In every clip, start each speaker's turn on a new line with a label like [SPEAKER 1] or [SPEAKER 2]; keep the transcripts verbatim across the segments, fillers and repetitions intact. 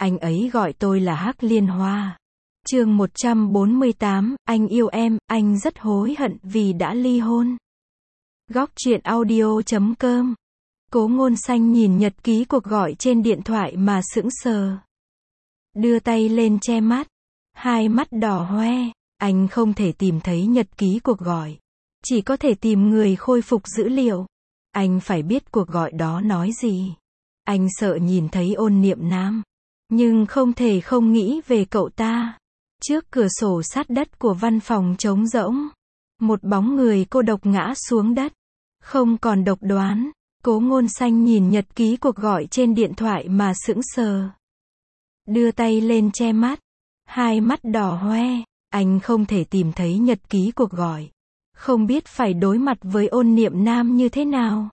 [SPEAKER 1] Anh ấy gọi tôi là Hắc Liên Hoa. Chương một trăm bốn mươi tám, anh yêu em, anh rất hối hận vì đã ly hôn. Góc truyện audio chấm com. Cố Ngôn Xanh nhìn nhật ký cuộc gọi trên điện thoại mà sững sờ. Đưa tay lên che mắt. Hai mắt đỏ hoe. Anh không thể tìm thấy nhật ký cuộc gọi. Chỉ có thể tìm người khôi phục dữ liệu. Anh phải biết cuộc gọi đó nói gì. Anh sợ nhìn thấy Ôn Niệm Nam. Nhưng không thể không nghĩ về cậu ta. Trước cửa sổ sát đất của văn phòng trống rỗng. Một bóng người cô độc ngã xuống đất. Không còn độc đoán. Cố Ngôn Xanh nhìn nhật ký cuộc gọi trên điện thoại mà sững sờ. Đưa tay lên che mắt. Hai mắt đỏ hoe. Anh không thể tìm thấy nhật ký cuộc gọi. Không biết phải đối mặt với Ôn Niệm Nam như thế nào.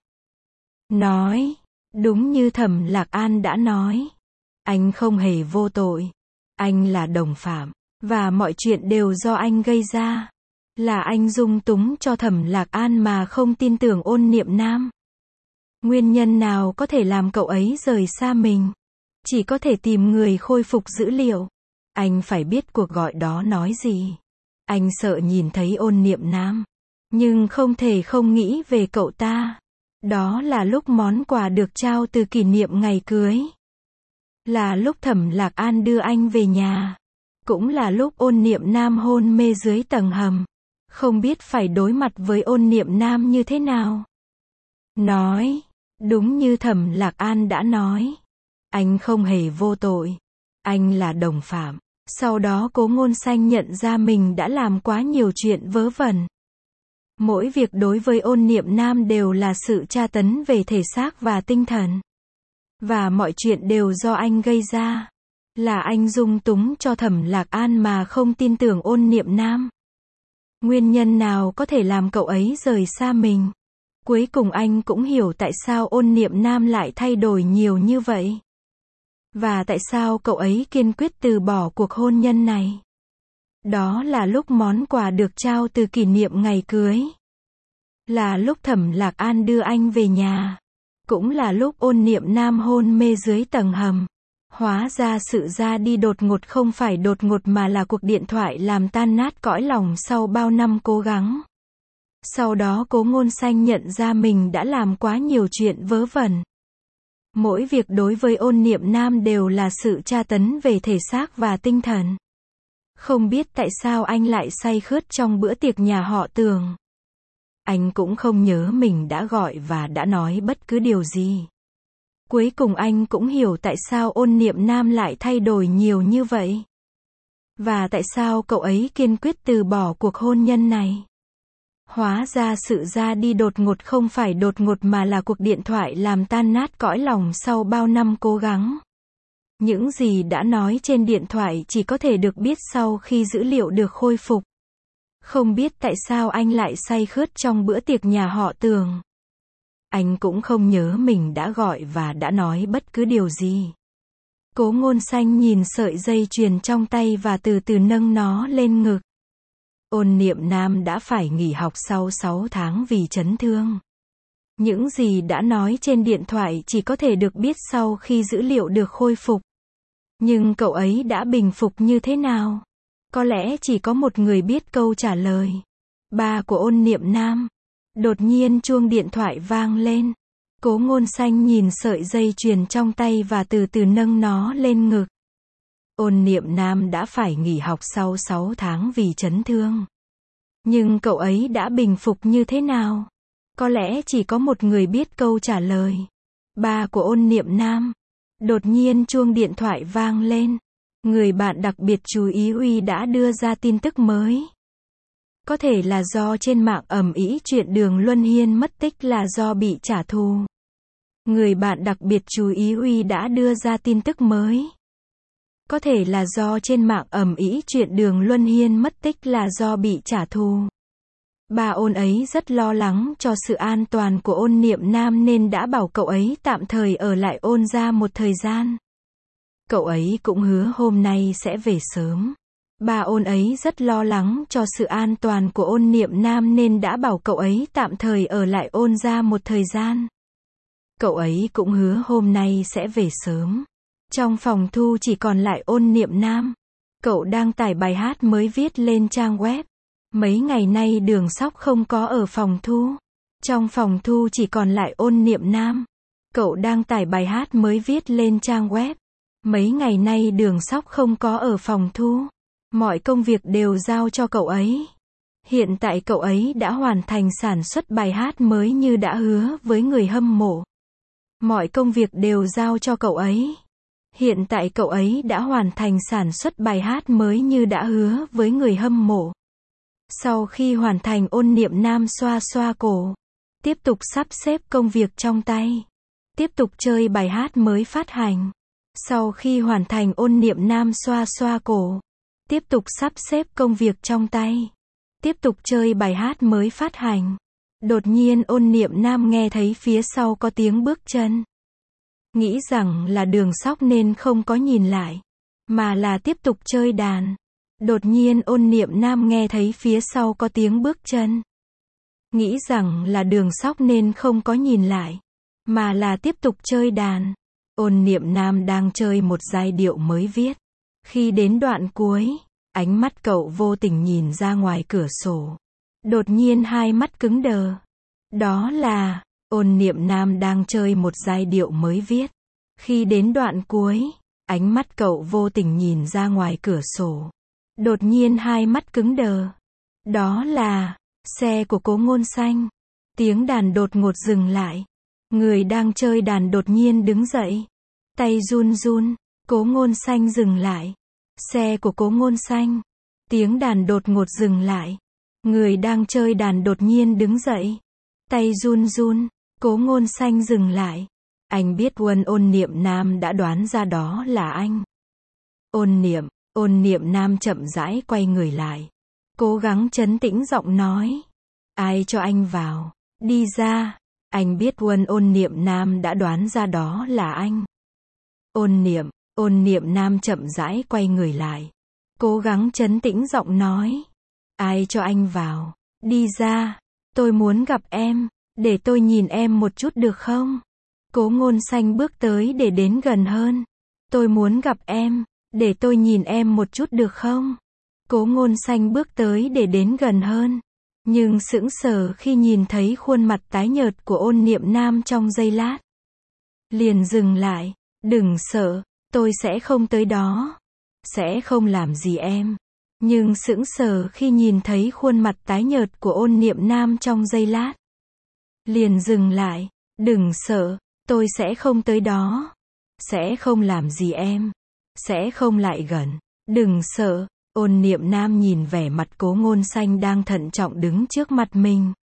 [SPEAKER 1] Nói. Đúng như Thẩm Lạc An đã nói. Anh không hề vô tội. Anh là đồng phạm. Và mọi chuyện đều do anh gây ra. Là anh dung túng cho Thẩm Lạc An mà không tin tưởng Ôn Niệm Nam. Nguyên nhân nào có thể làm cậu ấy rời xa mình? Chỉ có thể tìm người khôi phục dữ liệu. Anh phải biết cuộc gọi đó nói gì. Anh sợ nhìn thấy Ôn Niệm Nam. Nhưng không thể không nghĩ về cậu ta. Đó là lúc món quà được trao từ kỷ niệm ngày cưới. Là lúc Thẩm Lạc An đưa anh về nhà. Cũng là lúc Ôn Niệm Nam hôn mê dưới tầng hầm. Không biết phải đối mặt với Ôn Niệm Nam như thế nào. Nói. Đúng như Thẩm Lạc An đã nói. Anh không hề vô tội. Anh là đồng phạm. Sau đó Cố Ngôn Xanh nhận ra mình đã làm quá nhiều chuyện vớ vẩn. Mỗi việc đối với Ôn Niệm Nam đều là sự tra tấn về thể xác và tinh thần. Và mọi chuyện đều do anh gây ra. Là anh dung túng cho Thẩm Lạc An mà không tin tưởng Ôn Niệm Nam. Nguyên nhân nào có thể làm cậu ấy rời xa mình? Cuối cùng anh cũng hiểu tại sao Ôn Niệm Nam lại thay đổi nhiều như vậy. Và tại sao cậu ấy kiên quyết từ bỏ cuộc hôn nhân này. Đó là lúc món quà được trao từ kỷ niệm ngày cưới. Là lúc Thẩm Lạc An đưa anh về nhà. Cũng là lúc Ôn Niệm Nam hôn mê dưới tầng hầm. Hóa ra sự ra đi đột ngột không phải đột ngột mà là cuộc điện thoại làm tan nát cõi lòng sau bao năm cố gắng. Sau đó Cố Ngôn Xanh nhận ra mình đã làm quá nhiều chuyện vớ vẩn. Mỗi việc đối với Ôn Niệm Nam đều là sự tra tấn về thể xác và tinh thần. Không biết tại sao anh lại say khướt trong bữa tiệc nhà họ Tường. Anh cũng không nhớ mình đã gọi và đã nói bất cứ điều gì. Cuối cùng anh cũng hiểu tại sao Ôn Niệm Nam lại thay đổi nhiều như vậy. Và tại sao cậu ấy kiên quyết từ bỏ cuộc hôn nhân này. Hóa ra sự ra đi đột ngột không phải đột ngột mà là cuộc điện thoại làm tan nát cõi lòng sau bao năm cố gắng. Những gì đã nói trên điện thoại chỉ có thể được biết sau khi dữ liệu được khôi phục. Không biết tại sao anh lại say khướt trong bữa tiệc nhà họ Tường. Anh cũng không nhớ mình đã gọi và đã nói bất cứ điều gì. Cố Ngôn Xanh nhìn sợi dây chuyền trong tay và từ từ nâng nó lên ngực. Ôn Niệm Nam đã phải nghỉ học sau sáu tháng vì chấn thương. Những gì đã nói trên điện thoại chỉ có thể được biết sau khi dữ liệu được khôi phục. Nhưng cậu ấy đã bình phục như thế nào? Có lẽ chỉ có một người biết câu trả lời. Ba của Ôn Niệm Nam. Đột nhiên chuông điện thoại vang lên. Cố Ngôn Xanh nhìn sợi dây chuyền trong tay và từ từ nâng nó lên ngực. Ôn Niệm Nam đã phải nghỉ học sau sáu tháng vì chấn thương. Nhưng cậu ấy đã bình phục như thế nào? Có lẽ chỉ có một người biết câu trả lời. Ba của Ôn Niệm Nam. Đột nhiên chuông điện thoại vang lên. Người bạn đặc biệt chú ý Uy đã đưa ra tin tức mới. Có thể là do trên mạng ầm ĩ chuyện Đường Luân Hiên mất tích là do bị trả thù. Người bạn đặc biệt chú ý Uy đã đưa ra tin tức mới. Có thể là do trên mạng ầm ĩ chuyện Đường Luân Hiên mất tích là do bị trả thù. Bà Ôn ấy rất lo lắng cho sự an toàn của Ôn Niệm Nam nên đã bảo cậu ấy tạm thời ở lại Ôn gia một thời gian. Cậu ấy cũng hứa hôm nay sẽ về sớm. Bà Ôn ấy rất lo lắng cho sự an toàn của Ôn Niệm Nam nên đã bảo cậu ấy tạm thời ở lại Ôn gia một thời gian. Cậu ấy cũng hứa hôm nay sẽ về sớm. Trong phòng thu chỉ còn lại Ôn Niệm Nam. Cậu đang tải bài hát mới viết lên trang web. Mấy ngày nay Đường Sóc không có ở phòng thu. Trong phòng thu chỉ còn lại Ôn Niệm Nam. Cậu đang tải bài hát mới viết lên trang web. Mấy ngày nay Đường Sóc không có ở phòng thu. Mọi công việc đều giao cho cậu ấy. Hiện tại cậu ấy đã hoàn thành sản xuất bài hát mới như đã hứa với người hâm mộ. Mọi công việc đều giao cho cậu ấy. Hiện tại cậu ấy đã hoàn thành sản xuất bài hát mới như đã hứa với người hâm mộ. Sau khi hoàn thành, Ôn Niệm Nam xoa xoa cổ. Tiếp tục sắp xếp công việc trong tay. Tiếp tục chơi bài hát mới phát hành. Sau khi hoàn thành, Ôn Niệm Nam xoa xoa cổ. Tiếp tục sắp xếp công việc trong tay. Tiếp tục chơi bài hát mới phát hành. Đột nhiên Ôn Niệm Nam nghe thấy phía sau có tiếng bước chân. Nghĩ rằng là Đường Sóc nên không có nhìn lại, mà là tiếp tục chơi đàn. Đột nhiên Ôn Niệm Nam nghe thấy phía sau có tiếng bước chân. Nghĩ rằng là Đường Sóc nên không có nhìn lại, mà là tiếp tục chơi đàn. Ôn Niệm Nam đang chơi một giai điệu mới viết. Khi đến đoạn cuối, ánh mắt cậu vô tình nhìn ra ngoài cửa sổ. Đột nhiên hai mắt cứng đờ. Đó là Ôn Niệm Nam đang chơi một giai điệu mới viết. Khi đến đoạn cuối, ánh mắt cậu vô tình nhìn ra ngoài cửa sổ. Đột nhiên hai mắt cứng đờ. Đó là xe của Cố Ngôn Xanh. Tiếng đàn đột ngột dừng lại. Người đang chơi đàn đột nhiên đứng dậy. Tay run run. Cố Ngôn Xanh dừng lại. Xe của Cố Ngôn Xanh. Tiếng đàn đột ngột dừng lại. Người đang chơi đàn đột nhiên đứng dậy. Tay run run. Cố Ngôn Xanh dừng lại. Anh biết Ôn Ôn Niệm Nam đã đoán ra đó là anh. Ôn Niệm, Ôn Niệm Nam chậm rãi quay người lại. Cố gắng trấn tĩnh giọng nói. Ai cho anh vào? Đi ra. Anh biết Ôn Ôn Niệm Nam đã đoán ra đó là anh. Ôn Niệm, Ôn Niệm Nam chậm rãi quay người lại. Cố gắng trấn tĩnh giọng nói. Ai cho anh vào? Đi ra. Tôi muốn gặp em. Để tôi nhìn em một chút được không? Cố Ngôn Xanh bước tới để đến gần hơn. Tôi muốn gặp em. Để tôi nhìn em một chút được không? Cố Ngôn Xanh bước tới để đến gần hơn. Nhưng sững sờ khi nhìn thấy khuôn mặt tái nhợt của Ôn Niệm Nam trong giây lát. Liền dừng lại. Đừng sợ. Tôi sẽ không tới đó. Sẽ không làm gì em. Nhưng sững sờ khi nhìn thấy khuôn mặt tái nhợt của Ôn Niệm Nam trong giây lát. Liền dừng lại. Đừng sợ. Tôi sẽ không tới đó. Sẽ không làm gì em. Sẽ không lại gần. Đừng sợ. Ôn Niệm Nam nhìn vẻ mặt Cố Ngôn Xanh đang thận trọng đứng trước mặt mình.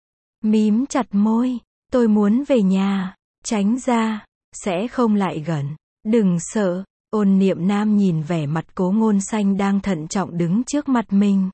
[SPEAKER 1] Mím chặt môi. Tôi muốn về nhà. Tránh ra. Sẽ không lại gần. Đừng sợ. Ôn Niệm Nam nhìn vẻ mặt Cố Ngôn Xanh đang thận trọng đứng trước mặt mình.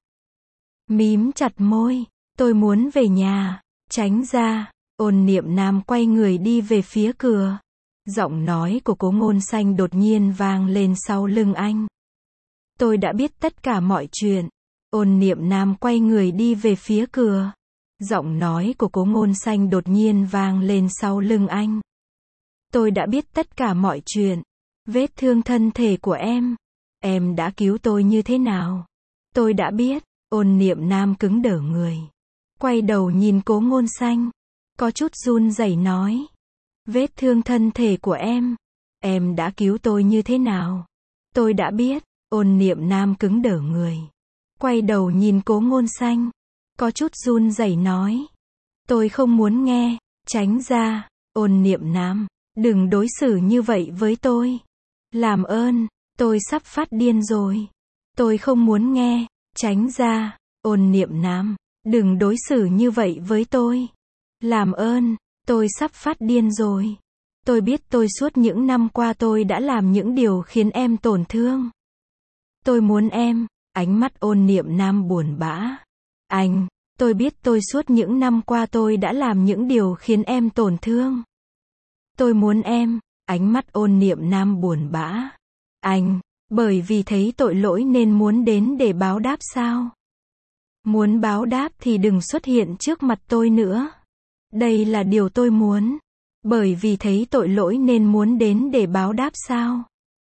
[SPEAKER 1] Mím chặt môi. Tôi muốn về nhà. Tránh ra. Ôn Niệm Nam quay người đi về phía cửa. Giọng nói của Cố Ngôn Xanh đột nhiên vang lên sau lưng anh. Tôi đã biết tất cả mọi chuyện. Ôn Niệm Nam quay người đi về phía cửa. Giọng nói của Cố Ngôn Xanh đột nhiên vang lên sau lưng anh. Tôi đã biết tất cả mọi chuyện. Vết thương thân thể của em. Em đã cứu tôi như thế nào? Tôi đã biết. Ôn Niệm Nam cứng đờ người. Quay đầu nhìn Cố Ngôn Xanh. Có chút run rẩy nói. Vết thương thân thể của em. Em đã cứu tôi như thế nào? Tôi đã biết. Ôn Niệm Nam cứng đờ người. Quay đầu nhìn Cố Ngôn Xanh. Có chút run rẩy nói. Tôi không muốn nghe. Tránh ra. Ôn Niệm Nam. Đừng đối xử như vậy với tôi. Làm ơn. Tôi sắp phát điên rồi. Tôi không muốn nghe. Tránh ra. Ôn Niệm Nam. Đừng đối xử như vậy với tôi. Làm ơn. Tôi sắp phát điên rồi. Tôi biết tôi suốt những năm qua tôi đã làm những điều khiến em tổn thương. Tôi muốn em. Ánh mắt Ôn Niệm Nam buồn bã. Anh. Tôi biết tôi suốt những năm qua tôi đã làm những điều khiến em tổn thương. Tôi muốn em. Ánh mắt Ôn Niệm Nam buồn bã. Anh. Bởi vì thấy tội lỗi nên muốn đến để báo đáp sao? Muốn báo đáp thì đừng xuất hiện trước mặt tôi nữa. Đây là điều tôi muốn. Bởi vì thấy tội lỗi nên muốn đến để báo đáp sao?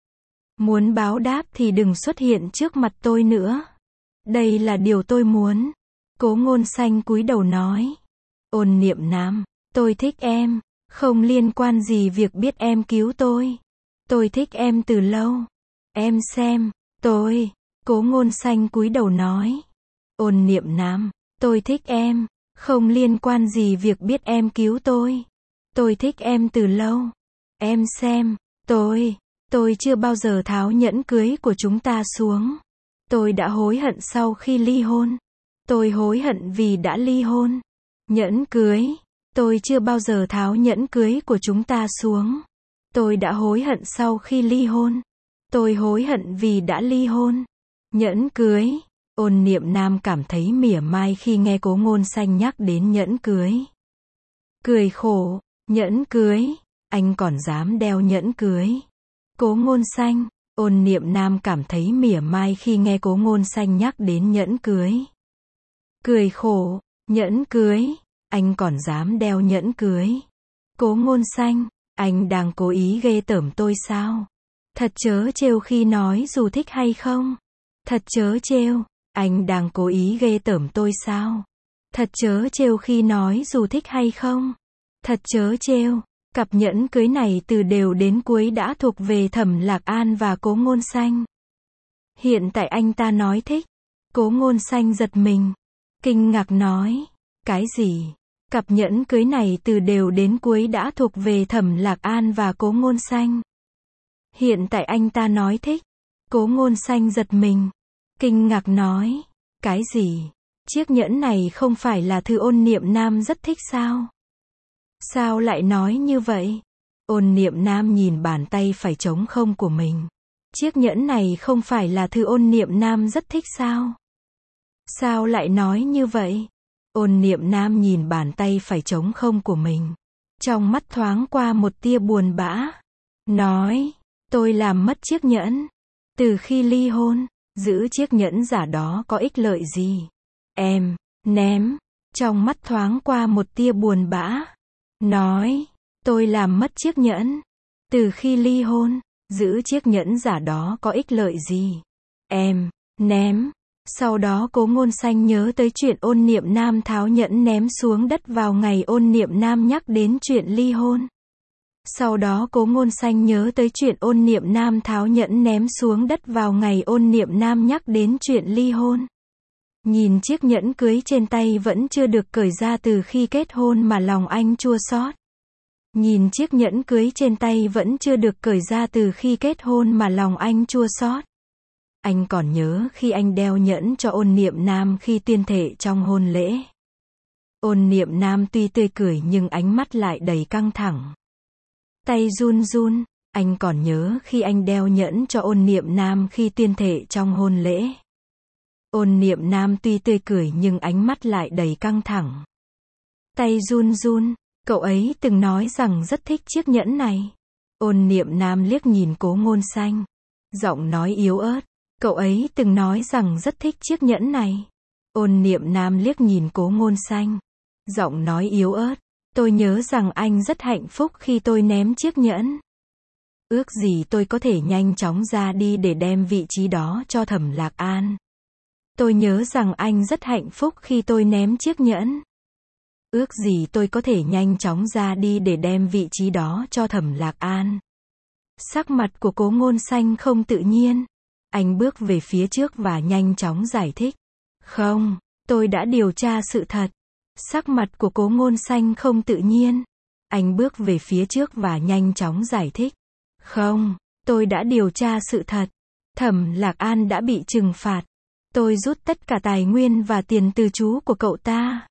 [SPEAKER 1] Muốn báo đáp thì đừng xuất hiện trước mặt tôi nữa. Đây là điều tôi muốn. Cố Ngôn Xanh cúi đầu nói. Ôn Niệm Nam, tôi thích em. Không liên quan gì việc biết em cứu tôi. Tôi thích em từ lâu. Em xem, tôi. Cố Ngôn Xanh cúi đầu nói. Ôn Niệm Nam, tôi thích em. Không liên quan gì việc biết em cứu tôi. Tôi thích em từ lâu. Em xem, tôi. Tôi chưa bao giờ tháo nhẫn cưới của chúng ta xuống. Tôi đã hối hận sau khi ly hôn. Tôi hối hận vì đã ly hôn. Nhẫn cưới. Tôi chưa bao giờ tháo nhẫn cưới của chúng ta xuống. Tôi đã hối hận sau khi ly hôn. Tôi hối hận vì đã ly hôn. Nhẫn cưới. Ôn Niệm Nam cảm thấy mỉa mai khi nghe Cố Ngôn Xanh nhắc đến nhẫn cưới. Cười khổ. Nhẫn cưới. Anh còn dám đeo nhẫn cưới. Cố Ngôn Xanh. Ôn Niệm Nam cảm thấy mỉa mai khi nghe Cố Ngôn Xanh nhắc đến nhẫn cưới. Cười khổ. Nhẫn cưới. Anh còn dám đeo nhẫn cưới. Cố Ngôn Xanh. Anh đang cố ý ghê tởm tôi sao? Thật trớ trêu khi nói dù thích hay không. Thật trớ trêu. Anh đang cố ý ghê tởm tôi sao? Thật trớ trêu khi nói dù thích hay không. Thật trớ trêu. Cặp nhẫn cưới này từ đều đến cuối đã thuộc về Thẩm Lạc An và Cố Ngôn Xanh. Hiện tại anh ta nói thích. Cố Ngôn Xanh giật mình. Kinh ngạc nói. Cái gì? Cặp nhẫn cưới này từ đều đến cuối đã thuộc về Thẩm Lạc An và Cố Ngôn Xanh. Hiện tại anh ta nói thích. Cố Ngôn Xanh giật mình. Kinh ngạc nói. Cái gì? Chiếc nhẫn này không phải là thứ Ôn Niệm Nam rất thích sao? Sao lại nói như vậy? Ôn Niệm Nam nhìn bàn tay phải trống không của mình. Chiếc nhẫn này không phải là thứ Ôn Niệm Nam rất thích sao? Sao lại nói như vậy? Ôn Niệm Nam nhìn bàn tay phải trống không của mình. Trong mắt thoáng qua một tia buồn bã. Nói, tôi làm mất chiếc nhẫn. Từ khi ly hôn, giữ chiếc nhẫn giả đó có ích lợi gì? Em, ném. Trong mắt thoáng qua một tia buồn bã. Nói, tôi làm mất chiếc nhẫn. Từ khi ly hôn, giữ chiếc nhẫn giả đó có ích lợi gì? Em, ném. Sau đó Cố Ngôn Xanh nhớ tới chuyện Ôn Niệm Nam tháo nhẫn ném xuống đất vào ngày Ôn Niệm Nam nhắc đến chuyện ly hôn. Sau đó Cố Ngôn Xanh nhớ tới chuyện Ôn Niệm Nam tháo nhẫn ném xuống đất vào ngày Ôn Niệm Nam nhắc đến chuyện ly hôn. Nhìn chiếc nhẫn cưới trên tay vẫn chưa được cởi ra từ khi kết hôn mà lòng anh chua xót. Nhìn chiếc nhẫn cưới trên tay vẫn chưa được cởi ra từ khi kết hôn mà lòng anh chua xót. Anh còn nhớ khi anh đeo nhẫn cho Ôn Niệm Nam khi tuyên thệ trong hôn lễ. Ôn Niệm Nam tuy tươi cười nhưng ánh mắt lại đầy căng thẳng. Tay run run, anh còn nhớ khi anh đeo nhẫn cho Ôn Niệm Nam khi tuyên thệ trong hôn lễ. Ôn Niệm Nam tuy tươi cười nhưng ánh mắt lại đầy căng thẳng. Tay run run, cậu ấy từng nói rằng rất thích chiếc nhẫn này. Ôn Niệm Nam liếc nhìn Cố Ngôn Xanh. Giọng nói yếu ớt. Cậu ấy từng nói rằng rất thích chiếc nhẫn này. Ôn Niệm Nam liếc nhìn Cố Ngôn Xanh. Giọng nói yếu ớt. Tôi nhớ rằng anh rất hạnh phúc khi tôi ném chiếc nhẫn. Ước gì tôi có thể nhanh chóng ra đi để đem vị trí đó cho Thẩm Lạc An. Tôi nhớ rằng anh rất hạnh phúc khi tôi ném chiếc nhẫn. Ước gì tôi có thể nhanh chóng ra đi để đem vị trí đó cho Thẩm Lạc An. Sắc mặt của Cố Ngôn Xanh không tự nhiên. Anh bước về phía trước và nhanh chóng giải thích. Không, tôi đã điều tra sự thật. Sắc mặt của Cố Ngôn Xanh không tự nhiên. Anh bước về phía trước và nhanh chóng giải thích. Không, tôi đã điều tra sự thật. Thẩm Lạc An đã bị trừng phạt. Tôi rút tất cả tài nguyên và tiền từ chú của cậu ta.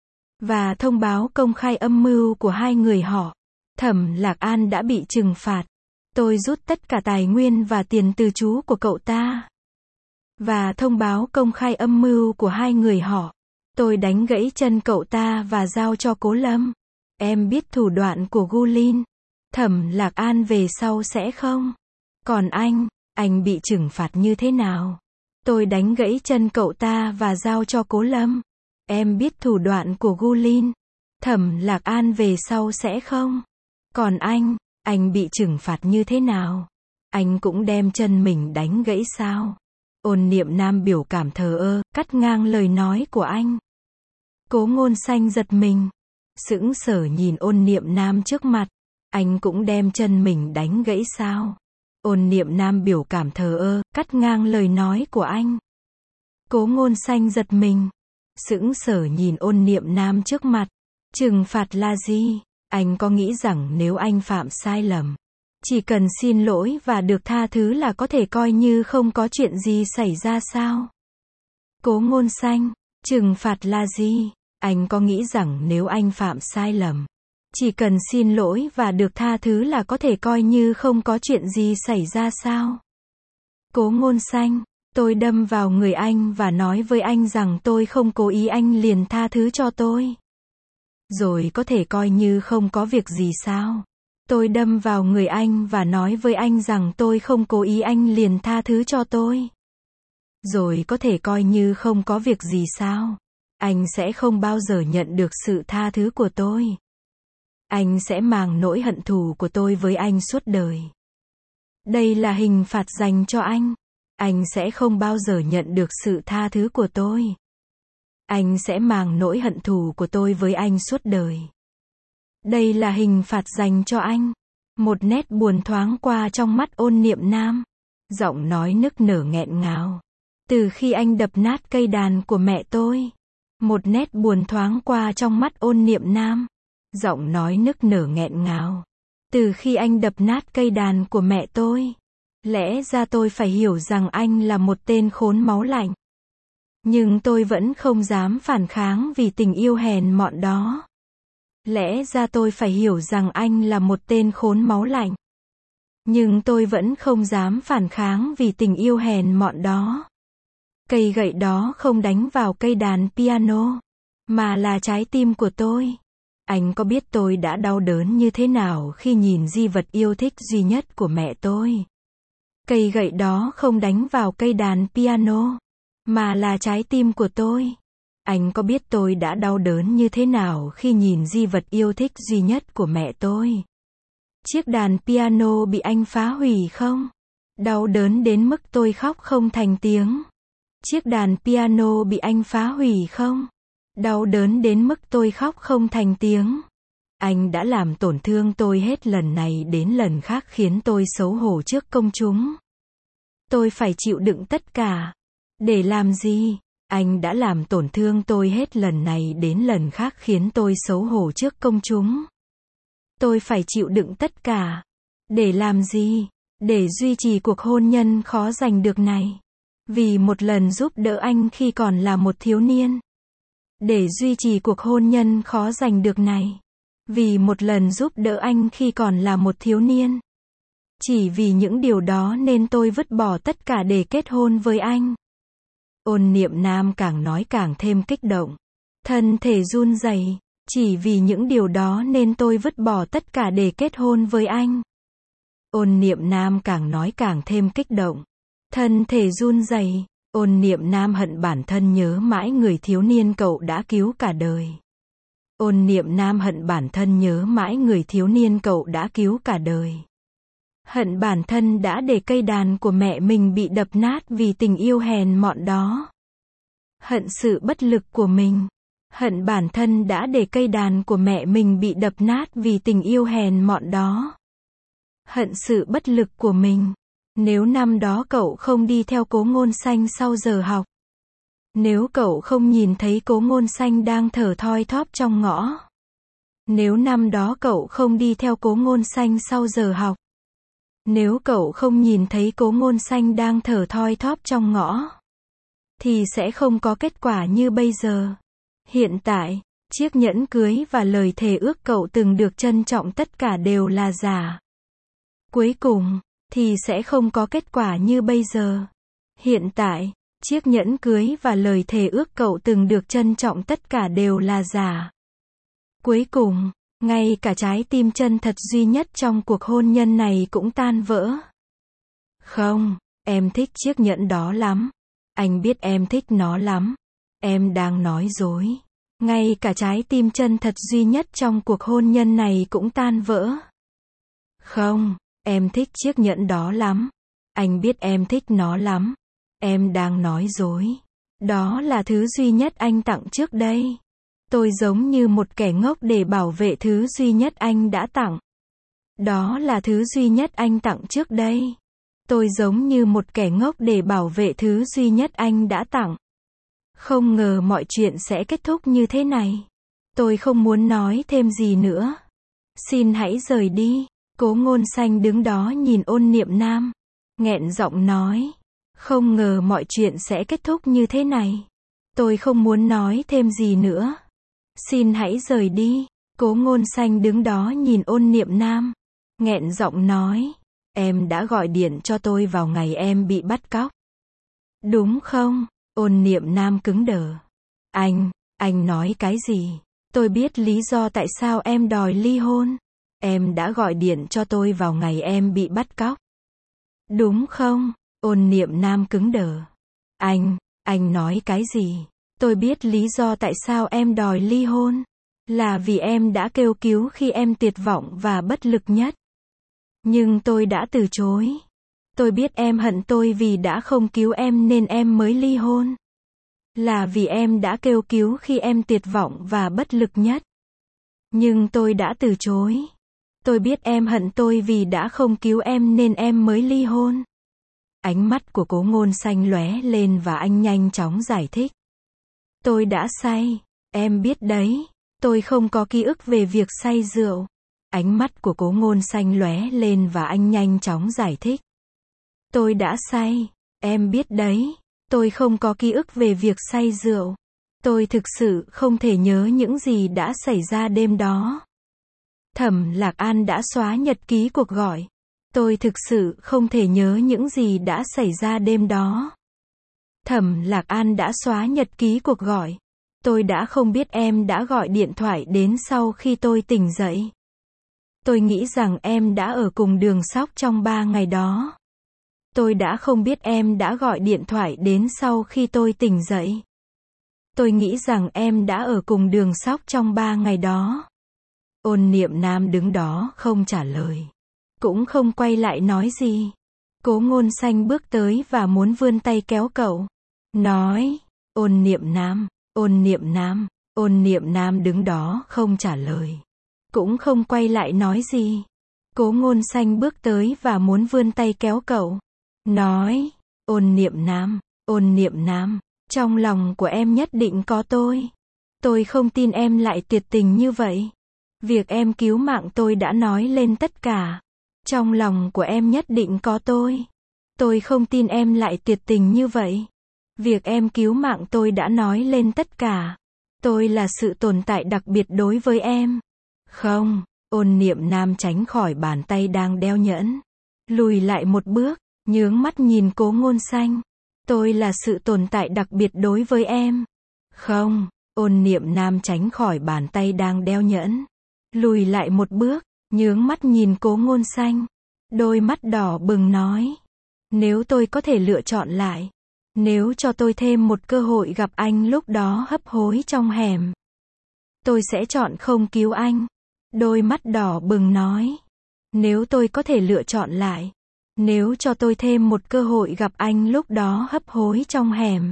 [SPEAKER 1] Và thông báo công khai âm mưu của hai người họ. Thẩm Lạc An đã bị trừng phạt. Tôi rút tất cả tài nguyên và tiền từ chú của cậu ta. Và thông báo công khai âm mưu của hai người họ. Tôi đánh gãy chân cậu ta và giao cho Cố Lâm. Em biết thủ đoạn của Gulin. Thẩm Lạc An về sau sẽ không. Còn anh, anh bị trừng phạt như thế nào? Tôi đánh gãy chân cậu ta và giao cho Cố Lâm. Em biết thủ đoạn của Gulin. Thẩm Lạc An về sau sẽ không. Còn anh, anh bị trừng phạt như thế nào? Anh cũng đem chân mình đánh gãy sao? Ôn Niệm Nam biểu cảm thờ ơ, cắt ngang lời nói của anh. Cố Ngôn Xanh giật mình, sững sờ nhìn Ôn Niệm Nam trước mặt. Anh cũng đem chân mình đánh gãy sao? Ôn Niệm Nam biểu cảm thờ ơ, cắt ngang lời nói của anh. Cố Ngôn Xanh giật mình, sững sờ nhìn Ôn Niệm Nam trước mặt. Trừng phạt là gì? Anh có nghĩ rằng nếu anh phạm sai lầm, chỉ cần xin lỗi và được tha thứ là có thể coi như không có chuyện gì xảy ra sao? Cố Ngôn Xanh, trừng phạt là gì? Anh có nghĩ rằng nếu anh phạm sai lầm, chỉ cần xin lỗi và được tha thứ là có thể coi như không có chuyện gì xảy ra sao? Cố Ngôn Xanh, tôi đâm vào người anh và nói với anh rằng tôi không cố ý, anh liền tha thứ cho tôi. Rồi có thể coi như không có việc gì sao? Tôi đâm vào người anh và nói với anh rằng tôi không cố ý, anh liền tha thứ cho tôi. Rồi có thể coi như không có việc gì sao? Anh sẽ không bao giờ nhận được sự tha thứ của tôi. Anh sẽ mang nỗi hận thù của tôi với anh suốt đời. Đây là hình phạt dành cho anh. Anh sẽ không bao giờ nhận được sự tha thứ của tôi. Anh sẽ mang nỗi hận thù của tôi với anh suốt đời. Đây là hình phạt dành cho anh. Một nét buồn thoáng qua trong mắt Ôn Niệm Nam. Giọng nói nức nở nghẹn ngào. Từ khi anh đập nát cây đàn của mẹ tôi. Một nét buồn thoáng qua trong mắt Ôn Niệm Nam. Giọng nói nức nở nghẹn ngào. Từ khi anh đập nát cây đàn của mẹ tôi. Lẽ ra tôi phải hiểu rằng anh là một tên khốn máu lạnh. Nhưng tôi vẫn không dám phản kháng vì tình yêu hèn mọn đó. Lẽ ra tôi phải hiểu rằng anh là một tên khốn máu lạnh. Nhưng tôi vẫn không dám phản kháng vì tình yêu hèn mọn đó. Cây gậy đó không đánh vào cây đàn piano, mà là trái tim của tôi. Anh có biết tôi đã đau đớn như thế nào khi nhìn di vật yêu thích duy nhất của mẹ tôi? Cây gậy đó không đánh vào cây đàn piano, mà là trái tim của tôi. Anh có biết tôi đã đau đớn như thế nào khi nhìn di vật yêu thích duy nhất của mẹ tôi? Chiếc đàn piano bị anh phá hủy không? Đau đớn đến mức tôi khóc không thành tiếng. Chiếc đàn piano bị anh phá hủy không? Đau đớn đến mức tôi khóc không thành tiếng. Anh đã làm tổn thương tôi hết lần này đến lần khác khiến tôi xấu hổ trước công chúng. Tôi phải chịu đựng tất cả. Để làm gì? Anh đã làm tổn thương tôi hết lần này đến lần khác khiến tôi xấu hổ trước công chúng. Tôi phải chịu đựng tất cả. Để làm gì? Để duy trì cuộc hôn nhân khó giành được này. Vì một lần giúp đỡ anh khi còn là một thiếu niên. Để duy trì cuộc hôn nhân khó giành được này. Vì một lần giúp đỡ anh khi còn là một thiếu niên. Chỉ vì những điều đó nên tôi vứt bỏ tất cả để kết hôn với anh. Ôn Niệm Nam càng nói càng thêm kích động. Thân thể run rẩy. Chỉ vì những điều đó nên tôi vứt bỏ tất cả để kết hôn với anh. Ôn Niệm Nam càng nói càng thêm kích động. Thân thể run rẩy. Ôn Niệm Nam hận bản thân nhớ mãi người thiếu niên cậu đã cứu cả đời. Ôn Niệm Nam hận bản thân nhớ mãi người thiếu niên cậu đã cứu cả đời. Hận bản thân đã để cây đàn của mẹ mình bị đập nát vì tình yêu hèn mọn đó. Hận sự bất lực của mình. Hận bản thân đã để cây đàn của mẹ mình bị đập nát vì tình yêu hèn mọn đó. Hận sự bất lực của mình. Nếu năm đó cậu không đi theo Cố Ngôn Xanh sau giờ học. Nếu cậu không nhìn thấy Cố Ngôn Xanh đang thở thoi thóp trong ngõ. Nếu năm đó cậu không đi theo Cố Ngôn Xanh sau giờ học. Nếu cậu không nhìn thấy Cố Ngôn Xanh đang thở thoi thóp trong ngõ. Thì sẽ không có kết quả như bây giờ. Hiện tại, chiếc nhẫn cưới và lời thề ước cậu từng được trân trọng tất cả đều là giả. Cuối cùng, thì sẽ không có kết quả như bây giờ. Hiện tại, chiếc nhẫn cưới và lời thề ước cậu từng được trân trọng tất cả đều là giả. Cuối cùng, ngay cả trái tim chân thật duy nhất trong cuộc hôn nhân này cũng tan vỡ. Không, em thích chiếc nhẫn đó lắm. Anh biết em thích nó lắm. Em đang nói dối. Ngay cả trái tim chân thật duy nhất trong cuộc hôn nhân này cũng tan vỡ. Không, Em thích chiếc nhẫn đó lắm. Anh biết em thích nó lắm. Em đang nói dối. Đó là thứ duy nhất anh tặng trước đây. Tôi giống như một kẻ ngốc để bảo vệ thứ duy nhất anh đã tặng. Đó là thứ duy nhất anh tặng trước đây. Tôi giống như một kẻ ngốc để bảo vệ thứ duy nhất anh đã tặng. Không ngờ mọi chuyện sẽ kết thúc như thế này. Tôi không muốn nói thêm gì nữa. Xin hãy rời đi. Cố Ngôn Xanh đứng đó nhìn Ôn Niệm Nam. Nghẹn giọng nói. Không ngờ mọi chuyện sẽ kết thúc như thế này. Tôi không muốn nói thêm gì nữa. Xin hãy rời đi. Cố Ngôn Xanh đứng đó nhìn Ôn Niệm Nam. Nghẹn giọng nói. Em đã gọi điện cho tôi vào ngày em bị bắt cóc. Đúng không? Ôn Niệm Nam cứng đờ. Anh, anh nói cái gì? Tôi biết lý do tại sao em đòi ly hôn. Em đã gọi điện cho tôi vào ngày em bị bắt cóc. Đúng không? Ôn Niệm Nam cứng đờ. Anh, anh nói cái gì? Tôi biết lý do tại sao em đòi ly hôn. Là vì em đã kêu cứu khi em tuyệt vọng và bất lực nhất. Nhưng tôi đã từ chối. Tôi biết em hận tôi vì đã không cứu em nên em mới ly hôn. Là vì em đã kêu cứu khi em tuyệt vọng và bất lực nhất. Nhưng tôi đã từ chối. Tôi biết em hận tôi vì đã không cứu em nên em mới ly hôn. Ánh mắt của Cố Ngôn Xanh lóe lên và anh nhanh chóng giải thích. Tôi đã say. Em biết đấy. Tôi không có ký ức về việc say rượu. Ánh mắt của Cố Ngôn Xanh lóe lên và anh nhanh chóng giải thích. Tôi đã say. Em biết đấy. Tôi không có ký ức về việc say rượu. Tôi thực sự không thể nhớ những gì đã xảy ra đêm đó. Thẩm Lạc An đã xóa nhật ký cuộc gọi. Tôi thực sự không thể nhớ những gì đã xảy ra đêm đó. Thẩm Lạc An đã xóa nhật ký cuộc gọi. Tôi đã không biết em đã gọi điện thoại đến sau khi tôi tỉnh dậy. Tôi nghĩ rằng em đã ở cùng Đường Sóc trong ba ngày đó. Tôi đã không biết em đã gọi điện thoại đến sau khi tôi tỉnh dậy. Tôi nghĩ rằng em đã ở cùng Đường Sóc trong ba ngày đó. Ôn Niệm Nam đứng đó không trả lời. Cũng không quay lại nói gì. Cố Ngôn Xanh bước tới và muốn vươn tay kéo cậu. Nói. Ôn Niệm Nam. Ôn Niệm Nam. Ôn Niệm Nam đứng đó không trả lời. Cũng không quay lại nói gì. Cố Ngôn Xanh bước tới và muốn vươn tay kéo cậu. Nói. Ôn Niệm Nam. Ôn Niệm Nam. Trong lòng của em nhất định có tôi. Tôi không tin em lại tuyệt tình như vậy. Việc em cứu mạng tôi đã nói lên tất cả. Trong lòng của em nhất định có tôi. Tôi không tin em lại tuyệt tình như vậy. Việc em cứu mạng tôi đã nói lên tất cả. Tôi là sự tồn tại đặc biệt đối với em. Không, Ôn Niệm Nam tránh khỏi bàn tay đang đeo nhẫn. Lùi lại một bước, nhướng mắt nhìn Cố Ngôn Xanh. Tôi là sự tồn tại đặc biệt đối với em. Không, Ôn Niệm Nam tránh khỏi bàn tay đang đeo nhẫn. Lùi lại một bước, nhướng mắt nhìn Cố Ngôn Xanh. Đôi mắt đỏ bừng nói. Nếu tôi có thể lựa chọn lại. Nếu cho tôi thêm một cơ hội gặp anh lúc đó hấp hối trong hẻm. Tôi sẽ chọn không cứu anh. Đôi mắt đỏ bừng nói. Nếu tôi có thể lựa chọn lại. Nếu cho tôi thêm một cơ hội gặp anh lúc đó hấp hối trong hẻm.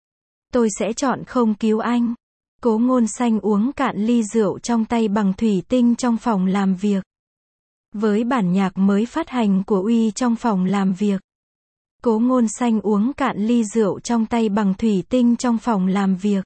[SPEAKER 1] Tôi sẽ chọn không cứu anh. Cố Ngôn Xanh uống cạn ly rượu trong tay bằng thủy tinh trong phòng làm việc. Với bản nhạc mới phát hành của Uy trong phòng làm việc. Cố Ngôn Xanh uống cạn ly rượu trong tay bằng thủy tinh trong phòng làm việc.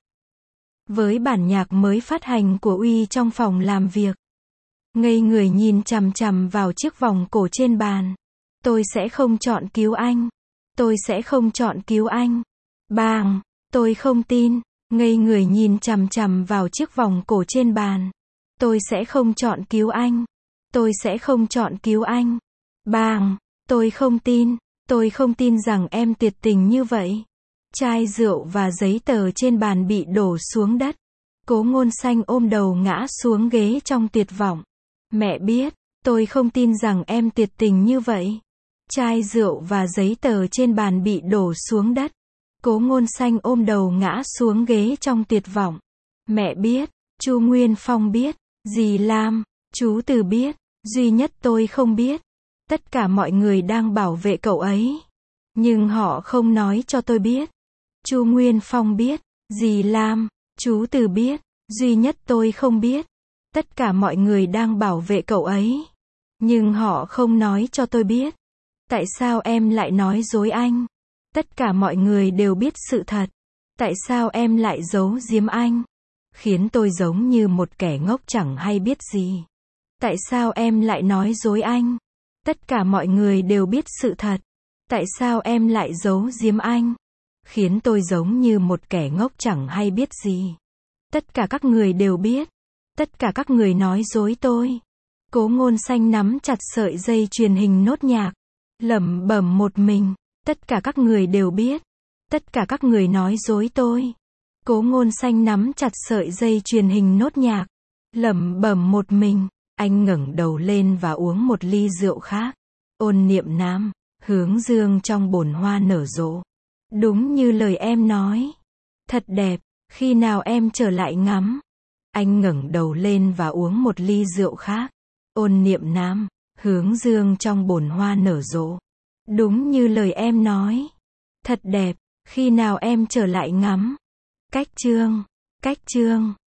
[SPEAKER 1] Với bản nhạc mới phát hành của Uy trong phòng làm việc. Ngây người nhìn chằm chằm vào chiếc vòng cổ trên bàn. Tôi sẽ không chọn cứu anh. Tôi sẽ không chọn cứu anh. Bang! Tôi không tin. Ngây người nhìn chằm chằm vào chiếc vòng cổ trên bàn. Tôi sẽ không chọn cứu anh. Tôi sẽ không chọn cứu anh. Bang! Tôi không tin. Tôi không tin rằng em tuyệt tình như vậy. Chai rượu và giấy tờ trên bàn bị đổ xuống đất. Cố Ngôn Xanh ôm đầu ngã xuống ghế trong tuyệt vọng. Mẹ biết, tôi không tin rằng em tuyệt tình như vậy. Chai rượu và giấy tờ trên bàn bị đổ xuống đất. Cố Ngôn Xanh ôm đầu ngã xuống ghế trong tuyệt vọng. Mẹ biết, Chu Nguyên Phong biết, dì Lam, chú Từ biết, duy nhất tôi không biết. Tất cả mọi người đang bảo vệ cậu ấy. Nhưng họ không nói cho tôi biết. Chu Nguyên Phong biết. Dì Lam, chú Từ biết. Duy nhất tôi không biết. Tất cả mọi người đang bảo vệ cậu ấy. Nhưng họ không nói cho tôi biết. Tại sao em lại nói dối anh? Tất cả mọi người đều biết sự thật. Tại sao em lại giấu giếm anh? Khiến tôi giống như một kẻ ngốc chẳng hay biết gì. Tại sao em lại nói dối anh? Tất cả mọi người đều biết sự thật. Tại sao em lại giấu giếm anh? Khiến tôi giống như một kẻ ngốc chẳng hay biết gì. Tất cả các người đều biết. Tất cả các người nói dối tôi. Cố Ngôn Xanh nắm chặt sợi dây truyền hình nốt nhạc. Lẩm bẩm một mình. Tất cả các người đều biết. Tất cả các người nói dối tôi. Cố Ngôn Xanh nắm chặt sợi dây truyền hình nốt nhạc. Lẩm bẩm một mình. Anh ngẩng đầu lên và uống một ly rượu khác. Ôn Niệm Nam, hướng dương trong bồn hoa nở rộ. Đúng như lời em nói. Thật đẹp, khi nào em trở lại ngắm? Anh ngẩng đầu lên và uống một ly rượu khác. Ôn Niệm Nam, hướng dương trong bồn hoa nở rộ. Đúng như lời em nói. Thật đẹp, khi nào em trở lại ngắm? Cách chương, cách chương.